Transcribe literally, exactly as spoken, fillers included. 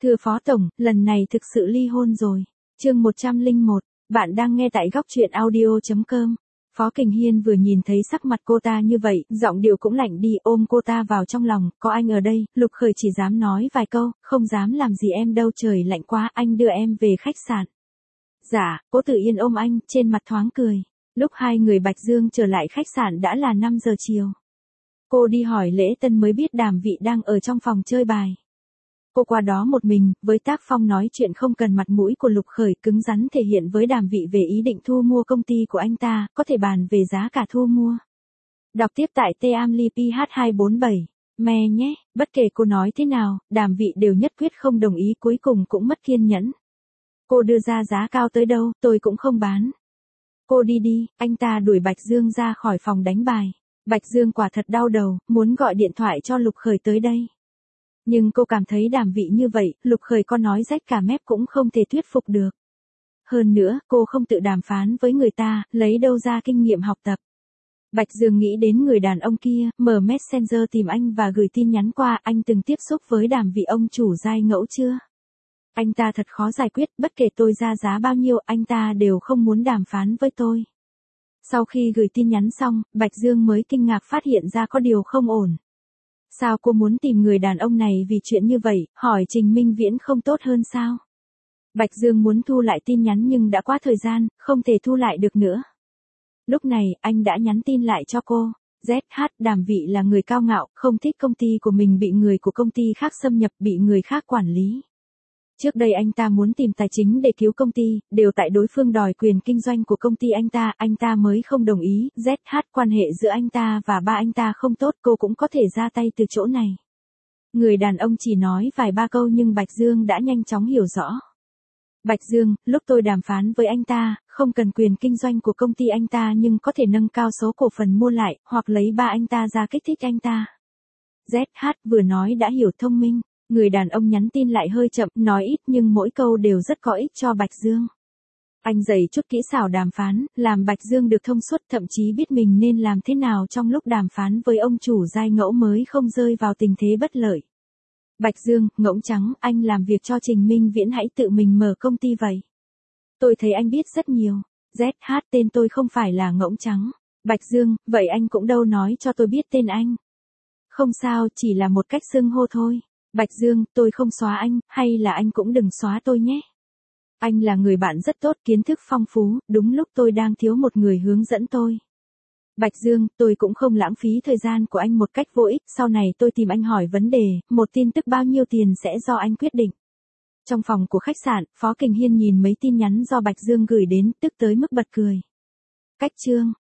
Thưa Phó Tổng, lần này thực sự ly hôn rồi. Chương một trăm lẻ một, bạn đang nghe tại góc truyện audio chấm com. Phó Kình Hiên vừa nhìn thấy sắc mặt cô ta như vậy, giọng điệu cũng lạnh đi, ôm cô ta vào trong lòng, có anh ở đây, Lục Khởi chỉ dám nói vài câu, không dám làm gì em đâu, trời lạnh quá, anh đưa em về khách sạn. Dạ, Cố Tử Yên ôm anh, trên mặt thoáng cười. Lúc hai người Bạch Dương trở lại khách sạn đã là năm giờ chiều. Cô đi hỏi lễ tân mới biết Đàm Vị đang ở trong phòng chơi bài. Cô qua đó một mình, với tác phong nói chuyện không cần mặt mũi của Lục Khởi, cứng rắn thể hiện với Đàm Vị về ý định thu mua công ty của anh ta, có thể bàn về giá cả thu mua. Đọc tiếp tại T A M L I P H hai bốn bảy. Me nhé, bất kể cô nói thế nào, Đàm Vị đều nhất quyết không đồng ý, cuối cùng cũng mất kiên nhẫn. Cô đưa ra giá cao tới đâu, tôi cũng không bán. Cô đi đi, anh ta đuổi Bạch Dương ra khỏi phòng đánh bài. Bạch Dương quả thật đau đầu, muốn gọi điện thoại cho Lục Khởi tới đây. Nhưng cô cảm thấy Đàm Vị như vậy, Lục Khởi có nói rách cả mép cũng không thể thuyết phục được. Hơn nữa, cô không tự đàm phán với người ta, lấy đâu ra kinh nghiệm học tập. Bạch Dương nghĩ đến người đàn ông kia, mở Messenger tìm anh và gửi tin nhắn qua, anh từng tiếp xúc với Đàm Vị ông chủ giai ngẫu chưa? Anh ta thật khó giải quyết, bất kể tôi ra giá bao nhiêu, anh ta đều không muốn đàm phán với tôi. Sau khi gửi tin nhắn xong, Bạch Dương mới kinh ngạc phát hiện ra có điều không ổn. Sao cô muốn tìm người đàn ông này vì chuyện như vậy, hỏi Trình Minh Viễn không tốt hơn sao? Bạch Dương muốn thu lại tin nhắn nhưng đã quá thời gian, không thể thu lại được nữa. Lúc này, anh đã nhắn tin lại cho cô. Z H, Đàm Vị là người cao ngạo, không thích công ty của mình bị người của công ty khác xâm nhập, bị người khác quản lý. Trước đây anh ta muốn tìm tài chính để cứu công ty, đều tại đối phương đòi quyền kinh doanh của công ty anh ta, anh ta mới không đồng ý. Z H, quan hệ giữa anh ta và ba anh ta không tốt, cô cũng có thể ra tay từ chỗ này. Người đàn ông chỉ nói vài ba câu nhưng Bạch Dương đã nhanh chóng hiểu rõ. Bạch Dương, lúc tôi đàm phán với anh ta, không cần quyền kinh doanh của công ty anh ta nhưng có thể nâng cao số cổ phần mua lại, hoặc lấy ba anh ta ra kích thích anh ta. Z H vừa nói đã hiểu thông minh. Người đàn ông nhắn tin lại hơi chậm, nói ít nhưng mỗi câu đều rất có ích cho Bạch Dương. Anh dạy chút kỹ xảo đàm phán, làm Bạch Dương được thông suốt, thậm chí biết mình nên làm thế nào trong lúc đàm phán với ông chủ giai ngẫu mới không rơi vào tình thế bất lợi. Bạch Dương, ngỗng trắng, anh làm việc cho Trình Minh Viễn hãy tự mình mở công ty vậy. Tôi thấy anh biết rất nhiều. Z H, tên tôi không phải là ngỗng trắng. Bạch Dương, vậy anh cũng đâu nói cho tôi biết tên anh. Không sao, chỉ là một cách xưng hô thôi. Bạch Dương, tôi không xóa anh, hay là anh cũng đừng xóa tôi nhé. Anh là người bạn rất tốt, kiến thức phong phú, đúng lúc tôi đang thiếu một người hướng dẫn tôi. Bạch Dương, tôi cũng không lãng phí thời gian của anh một cách vô ích, sau này tôi tìm anh hỏi vấn đề, một tin tức bao nhiêu tiền sẽ do anh quyết định. Trong phòng của khách sạn, Phó Kình Hiên nhìn mấy tin nhắn do Bạch Dương gửi đến, tức tới mức bật cười. Cách chương